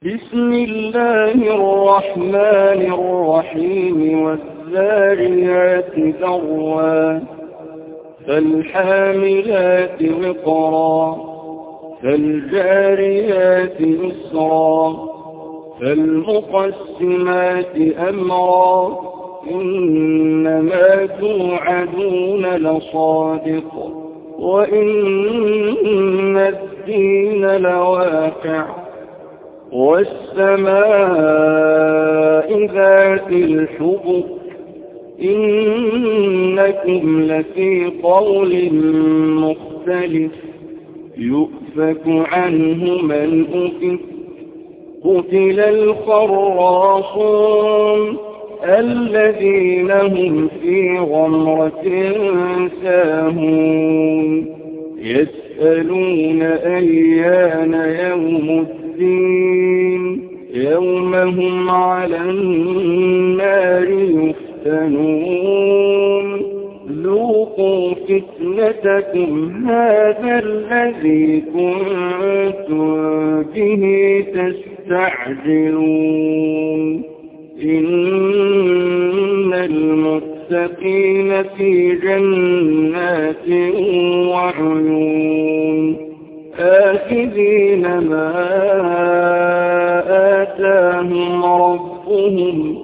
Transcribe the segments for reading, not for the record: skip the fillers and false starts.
بسم الله الرحمن الرحيم والذاريات ذروا فالحاملات وقرا فالجاريات يسرا فالمقسمات أمرا إنما توعدون لصادق وإن الدين لواقع والسماء ذات الحبك إنكم لفي قول مختلف يؤفك عنه من أفك قتل الخراصون الذين هم في غمرة ساهون يسألون أيان يوم الدين يوم هم على النار يفتنون ذوقوا فتنتكم هذا الذي كنتم به تستعجلون إن المتقين في جنات وعيون آخذين ما آتاهم ربهم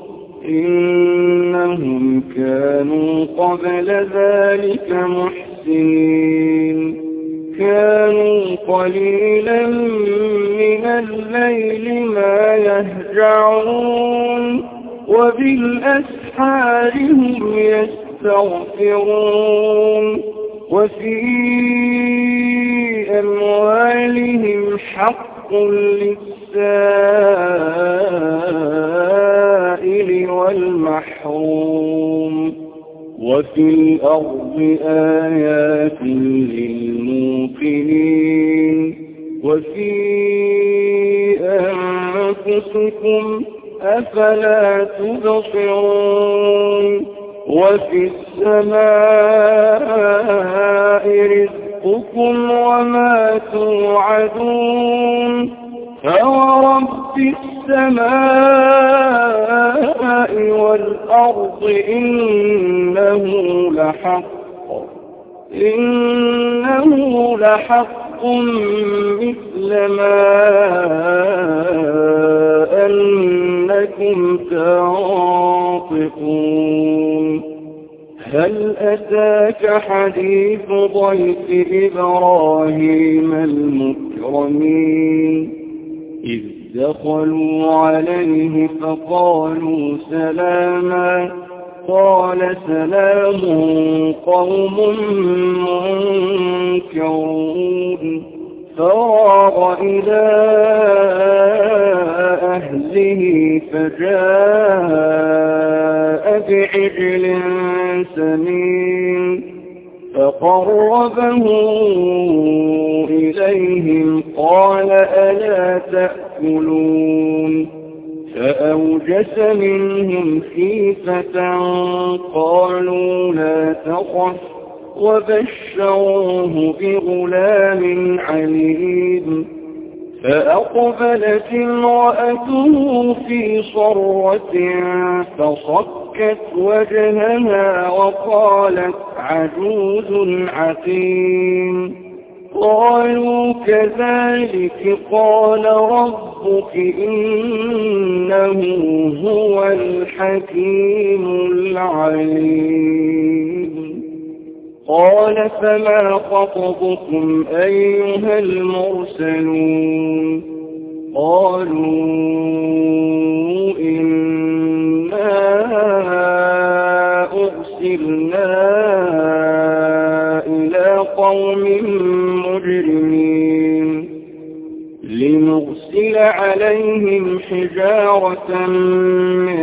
إنهم كانوا قبل ذلك محسنين كانوا قليلا من الليل ما يهجعون وبالأسحار هم يستغفرون وفي أموالهم حق للسائل والمحروم وفي الأرض آيات للموقنين وفي أنفسكم أفلا تبصرون وفي السماء رزقكم وما توعدون فورب السماء والأرض إنه لحق مثل ما أنكم تنطقون هل أتاك حديث ضيف إبراهيم المكرمين إذ دخلوا عليه فقالوا سلاما قال سلام قوم منكرون فراغ إلى أهله فجاء بعجل سمين فقربه إليهم قال ألا تأكلون فأوجس منهم خيفة قالوا لا تخف وبشروه بغلام عليم فأقبلت امرأته في صرة فصكت وجهها وقالت عجوز عقيم قالوا كذلك قال ربك إنه هو الحكيم العليم قال فما خطبكم أيها المرسلون قالوا إنا أرسلنا إلى قوم مجرمين لنرسل عليهم حجارة من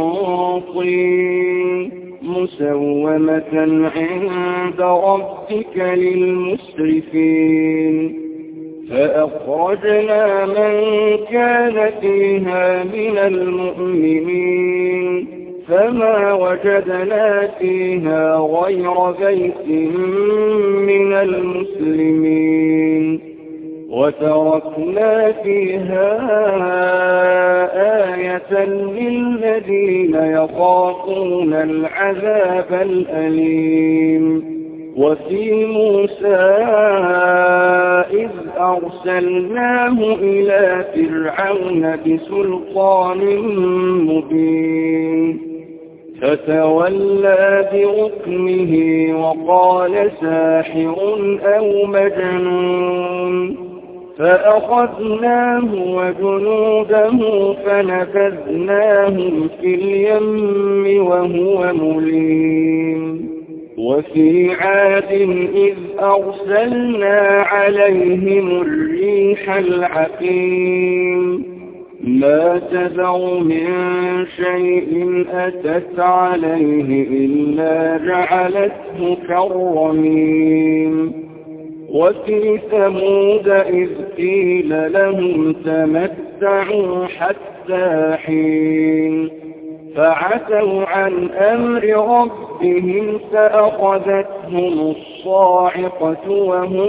طين مسومة عند ربك للمسرفين فأخرجنا من كان فيها من المؤمنين فما وجدنا فيها غير بيت من المسلمين وتركنا فيها وآية للذين يخافون العذاب الأليم. وفي موسى إذ أرسلناه إلى فرعون بسلطان مبين فتولى بركنه وقال ساحر أو مجنون فأخذناه وجنوده فنبذناهم في اليم وهو مليم. وفي عاد إذ أرسلنا عليهم الريح العقيم ما تذر من شيء أتت عليه إلا جعلته كالرميم. وفي ثمود إذ قيل لهم تمتعوا حتى حين فعتوا عن أمر ربهم فأخذتهم الصاعقة وهم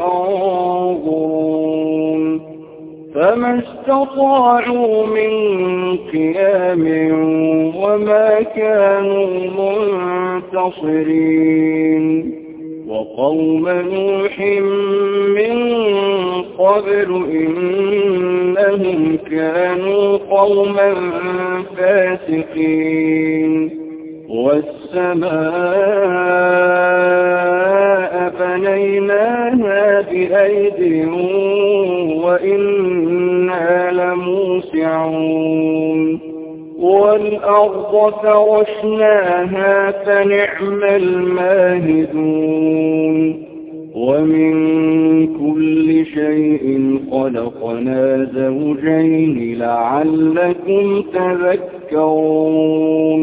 ينظرون فما استطاعوا من قيام وما كانوا منتصرين. وقوم نوح من قبل إنهم كانوا قوما فاسقين. والسماء بنيناها بأيد وإنا لموسعون. والأرض فرشناها فنعم الماهدون. ومن كل شيء خلقنا زوجين لعلكم تذكرون.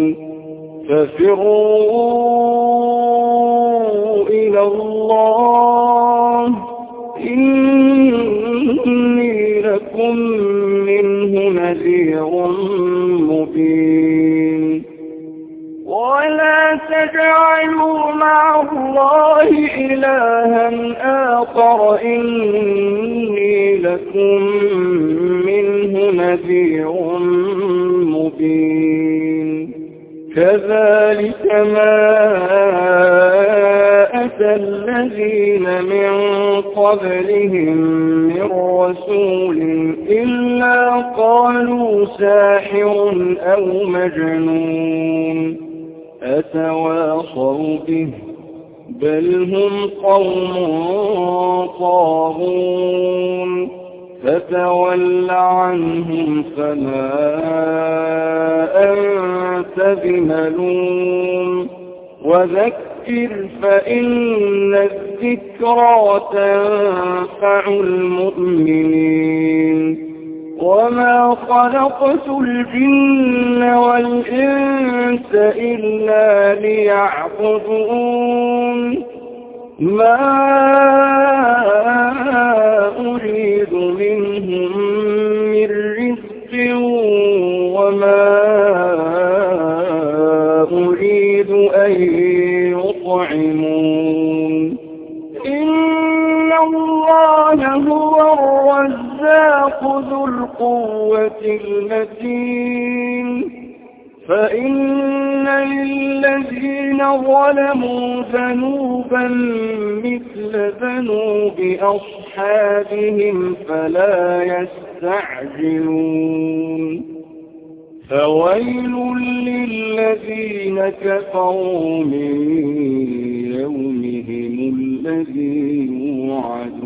ففروا إلى الله إني لكم منه نذير مبين. ولا تجعلوا مع الله إلها آخر إني لكم منه نذير مبين. كذلك ما أتى الذين من قبلهم من رسول إلا قالوا ساحر أو مجنون أتواصوا به بل هم قوم طاغون. فتول عنهم فما أنت بملوم وذكر فإن الذكرى تنفع المؤمنين. وما خلقت الجن والإنس إلا ليعبدون ما أريد منهم من رزق وما أريد أن يطعمون. إن الله هو الرزاق ذو القوة المتين. فإن للذين ظلموا ذنوبا مثل ذنوب أصحابهم فلا يستعجلون. فويل للذين كفروا من يومهم الذي يوعدون.